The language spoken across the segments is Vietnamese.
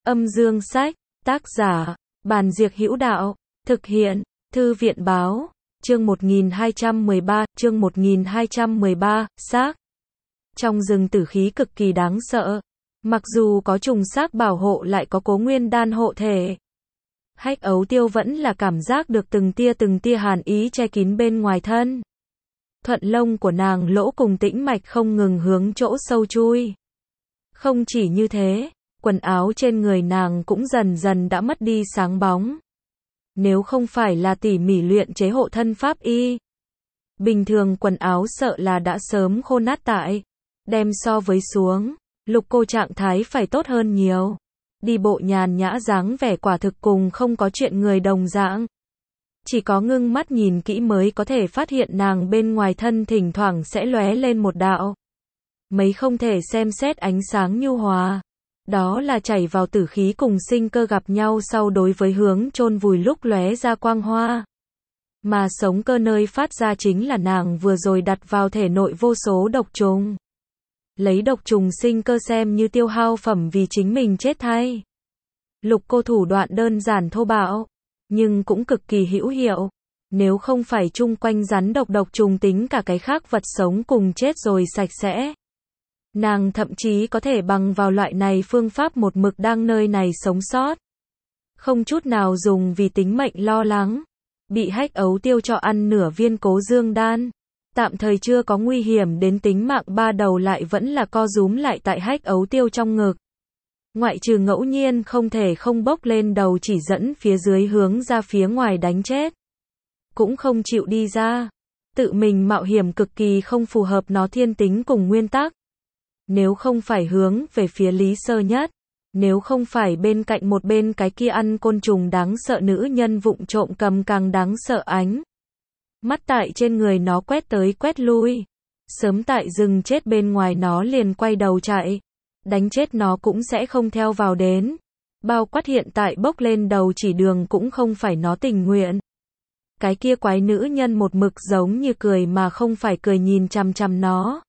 Âm dương sách, tác giả, Bàn Diệc Hữu Đạo, thực hiện, Thư viện Báo, chương 1213, xác. Trong rừng tử khí cực kỳ đáng sợ. Mặc dù có trùng xác bảo hộ lại có Cố Nguyên Đan hộ thể. Hách Ấu Tiêu vẫn là cảm giác được từng tia hàn ý che kín bên ngoài thân. Thuận lông của nàng lỗ cùng tĩnh mạch không ngừng hướng chỗ sâu chui. Không chỉ như thế, quần áo trên người nàng cũng dần dần đã mất đi sáng bóng. Nếu không phải là tỉ mỉ luyện chế hộ thân pháp y, bình thường quần áo sợ là đã sớm khô nát tại. Đem so với xuống, Lục Cô trạng thái phải tốt hơn nhiều. Đi bộ nhàn nhã dáng vẻ quả thực cùng không có chuyện người đồng dạng. Chỉ có ngưng mắt nhìn kỹ mới có thể phát hiện nàng bên ngoài thân thỉnh thoảng sẽ lóe lên một đạo. Mấy không thể xem xét ánh sáng nhu hòa. Đó là chảy vào tử khí cùng sinh cơ gặp nhau sau đối với hướng chôn vùi lúc lóe ra quang hoa. Mà sống cơ nơi phát ra chính là nàng vừa rồi đặt vào thể nội vô số độc trùng. Lấy độc trùng sinh cơ xem như tiêu hao phẩm vì chính mình chết thay. Lục Cô thủ đoạn đơn giản thô bạo, nhưng cũng cực kỳ hữu hiệu. Nếu không phải chung quanh rắn độc trùng tính cả cái khác vật sống cùng chết rồi sạch sẽ. Nàng thậm chí có thể bằng vào loại này phương pháp một mực đang nơi này sống sót. Không chút nào dùng vì tính mệnh lo lắng. Bị Hách Ấu Tiêu cho ăn nửa viên Cố Dương Đan. Tạm thời chưa có nguy hiểm đến tính mạng, ba đầu lại vẫn là co rúm lại tại Hách Ấu Tiêu trong ngực. Ngoại trừ ngẫu nhiên không thể không bốc lên đầu chỉ dẫn phía dưới hướng ra phía ngoài đánh chết. Cũng không chịu đi ra. Tự mình mạo hiểm cực kỳ không phù hợp nó thiên tính cùng nguyên tắc. Nếu không phải hướng về phía Lý Sơ Nhất, nếu không phải bên cạnh một bên cái kia ăn côn trùng đáng sợ nữ nhân vụng trộm cầm càng đáng sợ ánh mắt tại trên người nó quét tới quét lui, sớm tại rừng chết bên ngoài nó liền quay đầu chạy, đánh chết nó cũng sẽ không theo vào đến. Bao quát hiện tại bốc lên đầu chỉ đường cũng không phải nó tình nguyện. Cái kia quái nữ nhân một mực giống như cười mà không phải cười nhìn chằm chằm nó.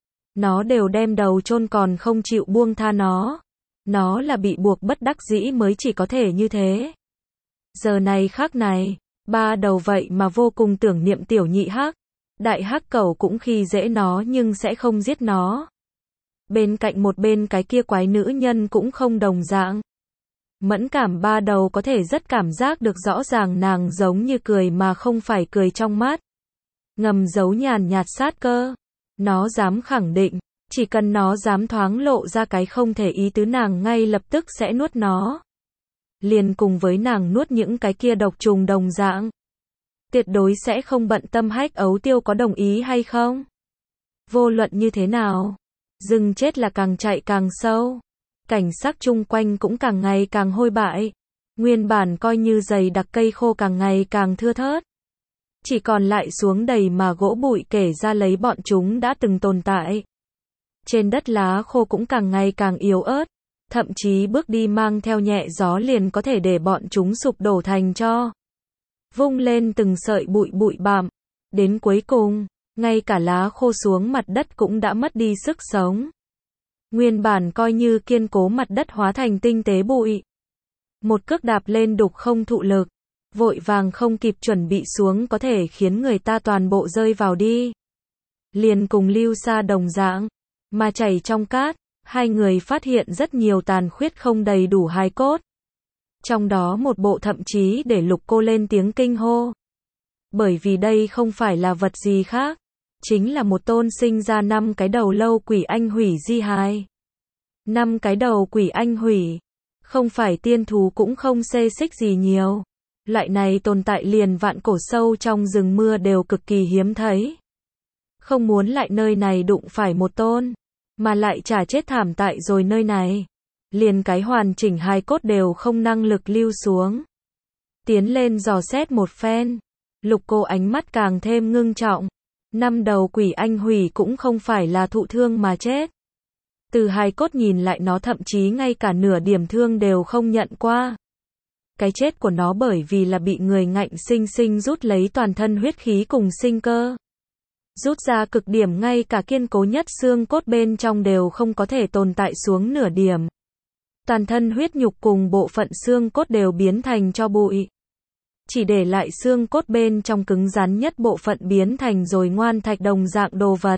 Nó đều đem đầu chôn còn không chịu buông tha nó. Nó là bị buộc bất đắc dĩ mới chỉ có thể như thế. Giờ này khác này, ba đầu vậy mà vô cùng tưởng niệm tiểu nhị hắc. Đại hắc cẩu cũng khi dễ nó nhưng sẽ không giết nó. Bên cạnh một bên cái kia quái nữ nhân cũng không đồng dạng. Mẫn cảm ba đầu có thể rất cảm giác được rõ ràng nàng giống như cười mà không phải cười trong mắt. Ngầm giấu nhàn nhạt sát cơ. Nó dám khẳng định, chỉ cần nó dám thoáng lộ ra cái không thể ý tứ nàng ngay lập tức sẽ nuốt nó. Liền cùng với nàng nuốt những cái kia độc trùng đồng dạng. Tuyệt đối sẽ không bận tâm Hách Ấu Tiêu có đồng ý hay không. Vô luận như thế nào, rừng chết là càng chạy càng sâu. Cảnh sắc chung quanh cũng càng ngày càng hôi bại. Nguyên bản coi như dày đặc cây khô càng ngày càng thưa thớt. Chỉ còn lại xuống đầy mà gỗ bụi kể ra lấy bọn chúng đã từng tồn tại. Trên đất lá khô cũng càng ngày càng yếu ớt. Thậm chí bước đi mang theo nhẹ gió liền có thể để bọn chúng sụp đổ thành tro. Vung lên từng sợi bụi bặm. Đến cuối cùng, ngay cả lá khô xuống mặt đất cũng đã mất đi sức sống. Nguyên bản coi như kiên cố mặt đất hóa thành tinh tế bụi. Một cước đạp lên đục không thụ lực. Vội vàng không kịp chuẩn bị xuống có thể khiến người ta toàn bộ rơi vào đi. Liền cùng Lưu Sa đồng dạng, mà chảy trong cát, hai người phát hiện rất nhiều tàn khuyết không đầy đủ hài cốt. Trong đó một bộ thậm chí để Lục Cô lên tiếng kinh hô. Bởi vì đây không phải là vật gì khác, chính là một tôn sinh ra 5 cái đầu lâu quỷ anh hủy di hài. 5 cái đầu quỷ anh hủy, không phải tiên thú cũng không xê xích gì nhiều. Loại này tồn tại liền vạn cổ sâu trong rừng mưa đều cực kỳ hiếm thấy. Không muốn lại nơi này đụng phải một tôn, mà lại chả chết thảm tại rồi nơi này. Liền cái hoàn chỉnh hài cốt đều không năng lực lưu xuống. Tiến lên dò xét một phen. Lục Cô ánh mắt càng thêm ngưng trọng. 5 đầu quỷ anh hủy cũng không phải là thụ thương mà chết. Từ hài cốt nhìn lại nó thậm chí ngay cả nửa điểm thương đều không nhận qua. Cái chết của nó bởi vì là bị người ngạnh sinh sinh rút lấy toàn thân huyết khí cùng sinh cơ. Rút ra cực điểm ngay cả kiên cố nhất xương cốt bên trong đều không có thể tồn tại xuống nửa điểm. Toàn thân huyết nhục cùng bộ phận xương cốt đều biến thành tro bụi. Chỉ để lại xương cốt bên trong cứng rắn nhất bộ phận biến thành rồi ngoan thạch đồng dạng đồ vật.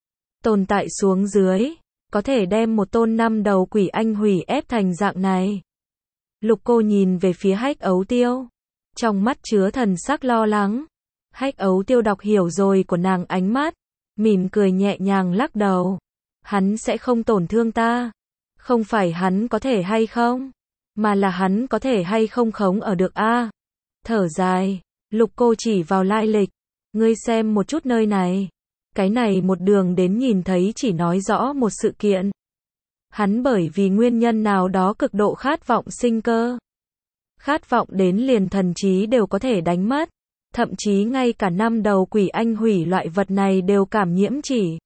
Tồn tại xuống dưới, có thể đem một tôn 5 đầu quỷ anh hủy ép thành dạng này. Lục Cô nhìn về phía Hách Ấu Tiêu, trong mắt chứa thần sắc lo lắng. Hách Ấu Tiêu đọc hiểu rồi của nàng ánh mắt, mỉm cười nhẹ nhàng lắc đầu. Hắn sẽ không tổn thương ta. Không phải hắn có thể hay không, mà là hắn có thể hay không khống ở được a. Thở dài, Lục Cô chỉ vào lai lịch. Ngươi xem một chút nơi này. Cái này một đường đến nhìn thấy chỉ nói rõ một sự kiện. Hắn bởi vì nguyên nhân nào đó cực độ khát vọng sinh cơ. Khát vọng đến liền thần trí đều có thể đánh mất. Thậm chí ngay cả 5 đầu quỷ anh hủy loại vật này đều cảm nhiễm chỉ.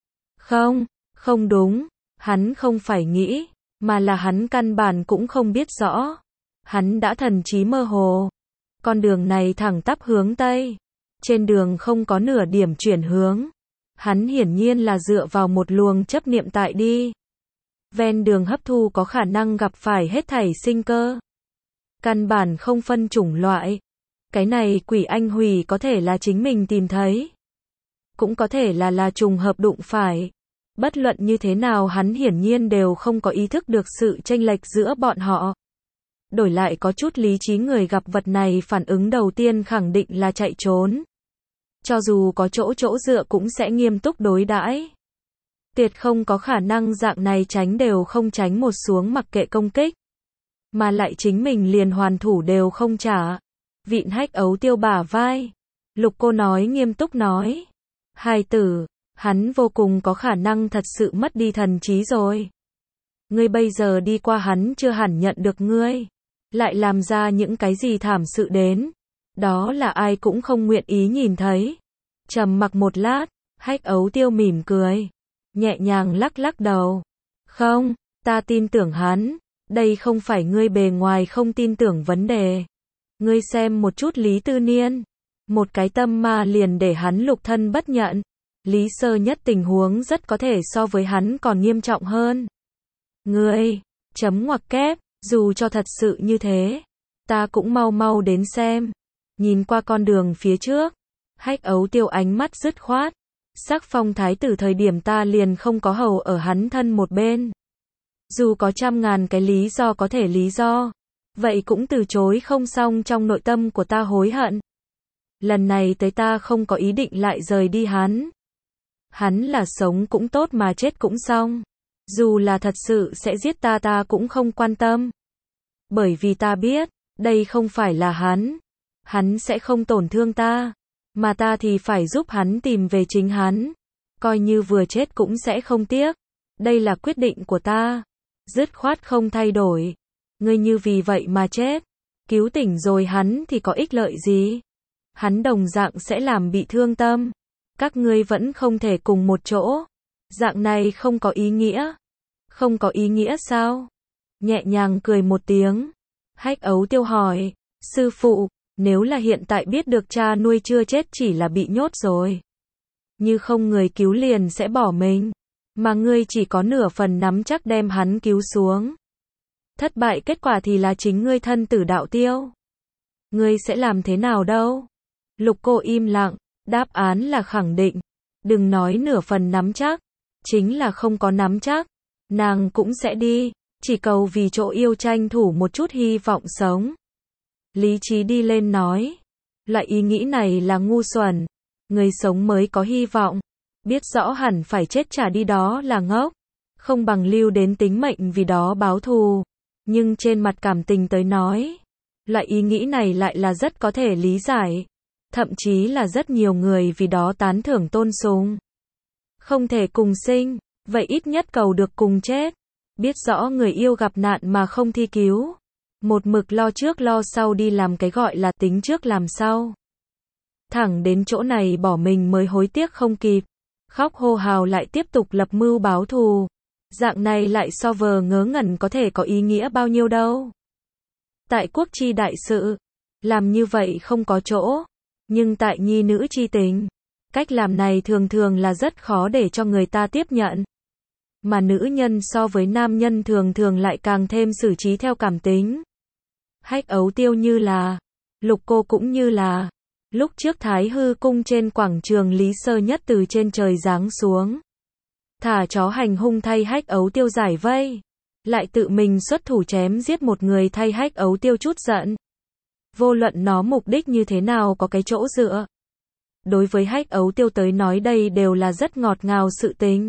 Không, không đúng. Hắn không phải nghĩ, mà là hắn căn bản cũng không biết rõ. Hắn đã thần trí mơ hồ. Con đường này thẳng tắp hướng Tây. Trên đường không có nửa điểm chuyển hướng. Hắn hiển nhiên là dựa vào một luồng chấp niệm tại đi. Ven đường hấp thu có khả năng gặp phải hết thảy sinh cơ. Căn bản không phân chủng loại. Cái này quỷ anh hủy có thể là chính mình tìm thấy. Cũng có thể là trùng hợp đụng phải. Bất luận như thế nào hắn hiển nhiên đều không có ý thức được sự chênh lệch giữa bọn họ. Đổi lại có chút lý trí người gặp vật này phản ứng đầu tiên khẳng định là chạy trốn. Cho dù có chỗ dựa cũng sẽ nghiêm túc đối đãi. Tuyệt không có khả năng dạng này tránh đều không tránh một xuống mặc kệ công kích. Mà lại chính mình liền hoàn thủ đều không trả. Vịn Hách Ấu Tiêu bả vai. Lục Cô nói nghiêm túc nói. Hài tử, hắn vô cùng có khả năng thật sự mất đi thần trí rồi. Ngươi bây giờ đi qua hắn chưa hẳn nhận được ngươi. Lại làm ra những cái gì thảm sự đến. Đó là ai cũng không nguyện ý nhìn thấy. Trầm mặc một lát, Hách Ấu Tiêu mỉm cười. Nhẹ nhàng lắc đầu. Không, ta tin tưởng hắn. Đây không phải ngươi bề ngoài không tin tưởng vấn đề. Ngươi xem một chút Lý Tư Niên. Một cái tâm ma liền để hắn lục thân bất nhận. Lý Sơ Nhất tình huống rất có thể so với hắn còn nghiêm trọng hơn. Ngươi, chấm ngoặc kép, dù cho thật sự như thế, ta cũng mau đến xem. Nhìn qua con đường phía trước, Hách Ấu Tiêu ánh mắt dứt khoát. Sắc Phong thái tử thời điểm ta liền không có hầu ở hắn thân một bên. Dù có 100.000 cái lý do có thể lý do, vậy cũng từ chối không xong trong nội tâm của ta hối hận. Lần này tới ta không có ý định lại rời đi hắn. Hắn là sống cũng tốt mà chết cũng xong. Dù là thật sự sẽ giết ta cũng không quan tâm. Bởi vì ta biết, đây không phải là hắn. Hắn sẽ không tổn thương ta. Mà ta thì phải giúp hắn tìm về chính hắn. Coi như vừa chết cũng sẽ không tiếc. Đây là quyết định của ta. Dứt khoát không thay đổi. Ngươi như vì vậy mà chết. Cứu tỉnh rồi hắn thì có ích lợi gì? Hắn đồng dạng sẽ làm bị thương tâm. Các ngươi vẫn không thể cùng một chỗ. Dạng này không có ý nghĩa. Không có ý nghĩa sao? Nhẹ nhàng cười một tiếng. Hách Ấu Tiêu hỏi. Sư phụ, nếu là hiện tại biết được cha nuôi chưa chết chỉ là bị nhốt rồi. Như không người cứu liền sẽ bỏ mình. Mà ngươi chỉ có nửa phần nắm chắc đem hắn cứu xuống. Thất bại kết quả thì là chính ngươi thân tử đạo tiêu. Ngươi sẽ làm thế nào đâu? Lục Cô im lặng. Đáp án là khẳng định. Đừng nói nửa phần nắm chắc. Chính là không có nắm chắc. Nàng cũng sẽ đi. Chỉ cầu vì chỗ yêu tranh thủ một chút hy vọng sống. Lý trí đi lên nói. Loại ý nghĩ này là ngu xuẩn. Người sống mới có hy vọng. Biết rõ hẳn phải chết trả đi đó là ngốc. Không bằng lưu đến tính mệnh vì đó báo thù. Nhưng trên mặt cảm tình tới nói. Loại ý nghĩ này lại là rất có thể lý giải. Thậm chí là rất nhiều người vì đó tán thưởng tôn sùng. Không thể cùng sinh, vậy ít nhất cầu được cùng chết. Biết rõ người yêu gặp nạn mà không thi cứu. Một mực lo trước lo sau đi làm cái gọi là tính trước làm sau. Thẳng đến chỗ này bỏ mình mới hối tiếc không kịp. Khóc hô hào lại tiếp tục lập mưu báo thù. Dạng này lại so vờ ngớ ngẩn có thể có ý nghĩa bao nhiêu đâu. Tại quốc chi đại sự, làm như vậy không có chỗ. Nhưng tại nhi nữ chi tình, cách làm này thường thường là rất khó để cho người ta tiếp nhận. mà nữ nhân so với nam nhân thường thường lại càng thêm xử trí theo cảm tính. Hách Ấu Tiêu như là, Lục Cô cũng như là, lúc trước Thái Hư cung trên quảng trường Lý Sơ Nhất từ trên trời giáng xuống. Thả chó hành hung thay Hách Ấu Tiêu giải vây, lại tự mình xuất thủ chém giết một người thay Hách Ấu Tiêu chút giận. Vô luận nó mục đích như thế nào có cái chỗ dựa. Đối với Hách Ấu Tiêu tới nói đây đều là rất ngọt ngào sự tình.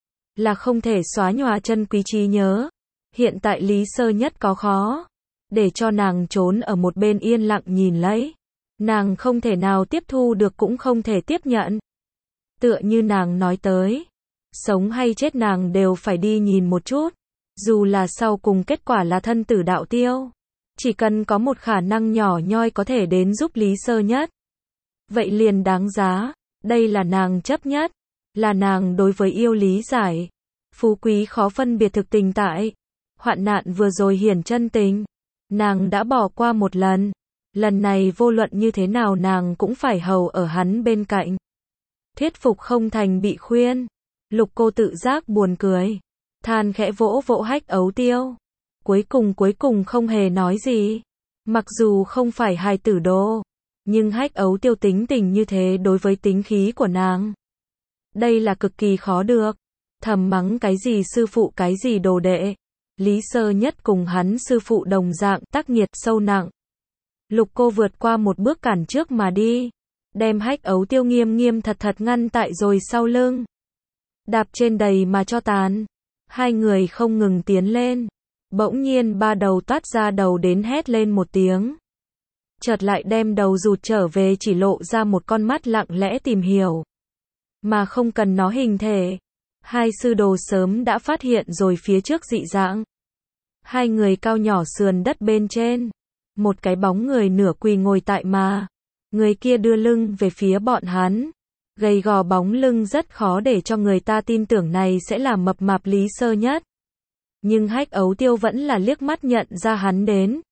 Là không thể xóa nhòa chân quý trí nhớ. Hiện tại Lý Sơ Nhất có khó. Để cho nàng trốn ở một bên yên lặng nhìn lấy. Nàng không thể nào tiếp thu được cũng không thể tiếp nhận. Tựa như nàng nói tới. Sống hay chết nàng đều phải đi nhìn một chút. Dù là sau cùng kết quả là thân tử đạo tiêu. Chỉ cần có một khả năng nhỏ nhoi có thể đến giúp Lý Sơ Nhất. Vậy liền đáng giá. Đây là nàng chấp nhất. Là nàng đối với yêu lý giải. Phú quý khó phân biệt thực tình tại. Hoạn nạn vừa rồi hiển chân tình. Nàng đã bỏ qua một lần. Lần này vô luận như thế nào nàng cũng phải hầu ở hắn bên cạnh. Thuyết phục không thành bị khuyên. Lục Cô tự giác buồn cười. Than khẽ vỗ vỗ Hách Ấu Tiêu. Cuối cùng không hề nói gì. Mặc dù không phải hài tử đồ. Nhưng Hách Ấu Tiêu tính tình như thế đối với tính khí của nàng. Đây là cực kỳ khó được. Thầm mắng cái gì sư phụ cái gì đồ đệ. Lý Sơ Nhất cùng hắn sư phụ đồng dạng tác nghiệt sâu nặng. Lục Cô vượt qua một bước cản trước mà đi. Đem Hách Ấu Tiêu nghiêm nghiêm thật thật ngăn tại rồi sau lưng. Đạp trên đầy mà cho tàn. Hai người không ngừng tiến lên. Bỗng nhiên ba đầu toát ra đầu đến hét lên một tiếng. Chợt lại đem đầu rụt trở về chỉ lộ ra một con mắt lặng lẽ tìm hiểu. Mà không cần nó hình thể. Hai sư đồ sớm đã phát hiện rồi phía trước dị dạng. Hai người cao nhỏ sườn đất bên trên. Một cái bóng người nửa quỳ ngồi tại mà. Người kia đưa lưng về phía bọn hắn. Gầy gò bóng lưng rất khó để cho người ta tin tưởng này sẽ là mập mạp Lý Sơ Nhất. Nhưng Hách Ấu Tiêu vẫn là liếc mắt nhận ra hắn đến.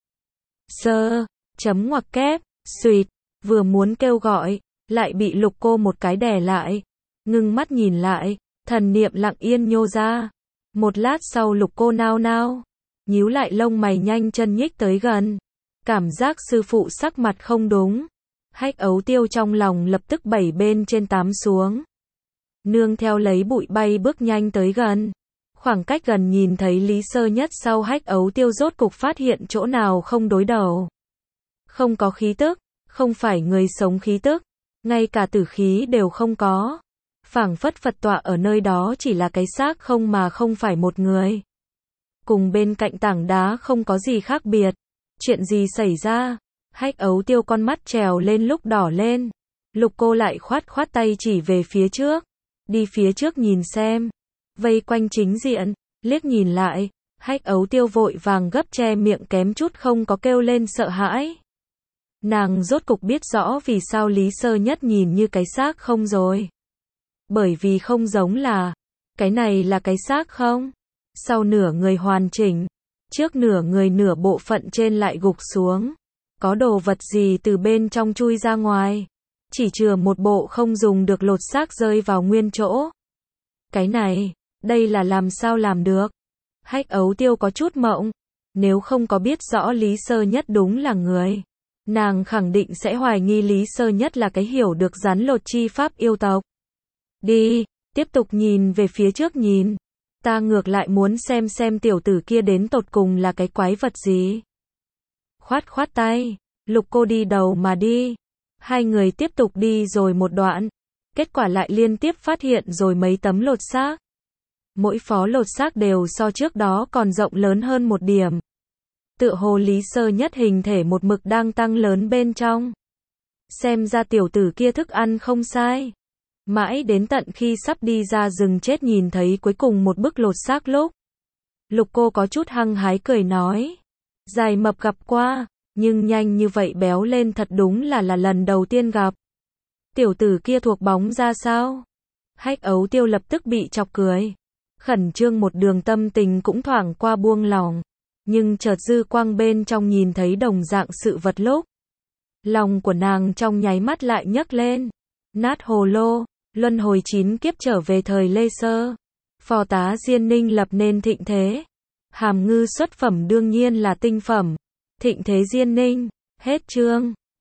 Sơ, chấm ngoặc kép, xuyệt, vừa muốn kêu gọi, lại bị Lục Cô một cái đè lại. Ngưng mắt nhìn lại, thần niệm lặng yên nhô ra. Một lát sau Lục Cô nao nao, nhíu lại lông mày nhanh chân nhích tới gần. Cảm giác sư phụ sắc mặt không đúng. Hách Ấu Tiêu trong lòng lập tức 7 bên trên 8 xuống. Nương theo lấy bụi bay bước nhanh tới gần. Khoảng cách gần nhìn thấy Lý Sơ Nhất sau Hách Ấu Tiêu rốt cục phát hiện chỗ nào không đối đầu. Không có khí tức, không phải người sống khí tức, ngay cả tử khí đều không có. Phảng phất Phật tọa ở nơi đó chỉ là cái xác không mà không phải một người. Cùng bên cạnh tảng đá không có gì khác biệt. Chuyện gì xảy ra? Hách Ấu Tiêu con mắt trèo lên lúc đỏ lên. Lục Cô lại khoát tay chỉ về phía trước. Đi phía trước nhìn xem. Vây quanh chính diện, liếc nhìn lại. Hách Ấu Tiêu vội vàng gấp che miệng kém chút không có kêu lên sợ hãi. Nàng rốt cục biết rõ vì sao Lý Sơ Nhất nhìn như cái xác không rồi. Bởi vì không giống là. Cái này là cái xác không? Sau nửa người hoàn chỉnh. Trước nửa người nửa bộ phận trên lại gục xuống. Có đồ vật gì từ bên trong chui ra ngoài. Chỉ chừa một bộ không dùng được lột xác rơi vào nguyên chỗ. Cái này, đây là làm sao làm được? Hách Ấu Tiêu có chút mộng. Nếu không có biết rõ Lý Sơ Nhất đúng là người. Nàng khẳng định sẽ hoài nghi Lý Sơ Nhất là cái hiểu được rắn lột chi pháp yêu tộc. Đi, tiếp tục nhìn về phía trước nhìn. Ta ngược lại muốn xem tiểu tử kia đến tột cùng là cái quái vật gì. Khoát tay, Lục Cô đi đầu mà đi. Hai người tiếp tục đi rồi một đoạn. Kết quả lại liên tiếp phát hiện rồi mấy tấm lột xác. Mỗi phó lột xác đều so trước đó còn rộng lớn hơn một điểm. Tựa hồ Lý Sơ Nhất hình thể một mực đang tăng lớn bên trong. Xem ra tiểu tử kia thức ăn không sai. Mãi đến tận khi sắp đi ra rừng chết nhìn thấy cuối cùng một bức lột xác lúc. Lục Cô có chút hăng hái cười nói. Dài mập gặp qua, nhưng nhanh như vậy béo lên thật đúng là lần đầu tiên gặp. Tiểu tử kia thuộc bóng ra sao? Hách Ấu Tiêu lập tức bị chọc cười. Khẩn trương một đường tâm tình cũng thoảng qua buông lòng. Nhưng chợt dư quang bên trong nhìn thấy đồng dạng sự vật lúc. Lòng của nàng trong nháy mắt lại nhấc lên. Nát hồ lô, luân hồi 9 kiếp trở về thời Lê Sơ. Phò tá Diên Ninh lập nên thịnh thế. Hàm ngư xuất phẩm đương nhiên là tinh phẩm. Thịnh thế Diên Ninh. Hết chương.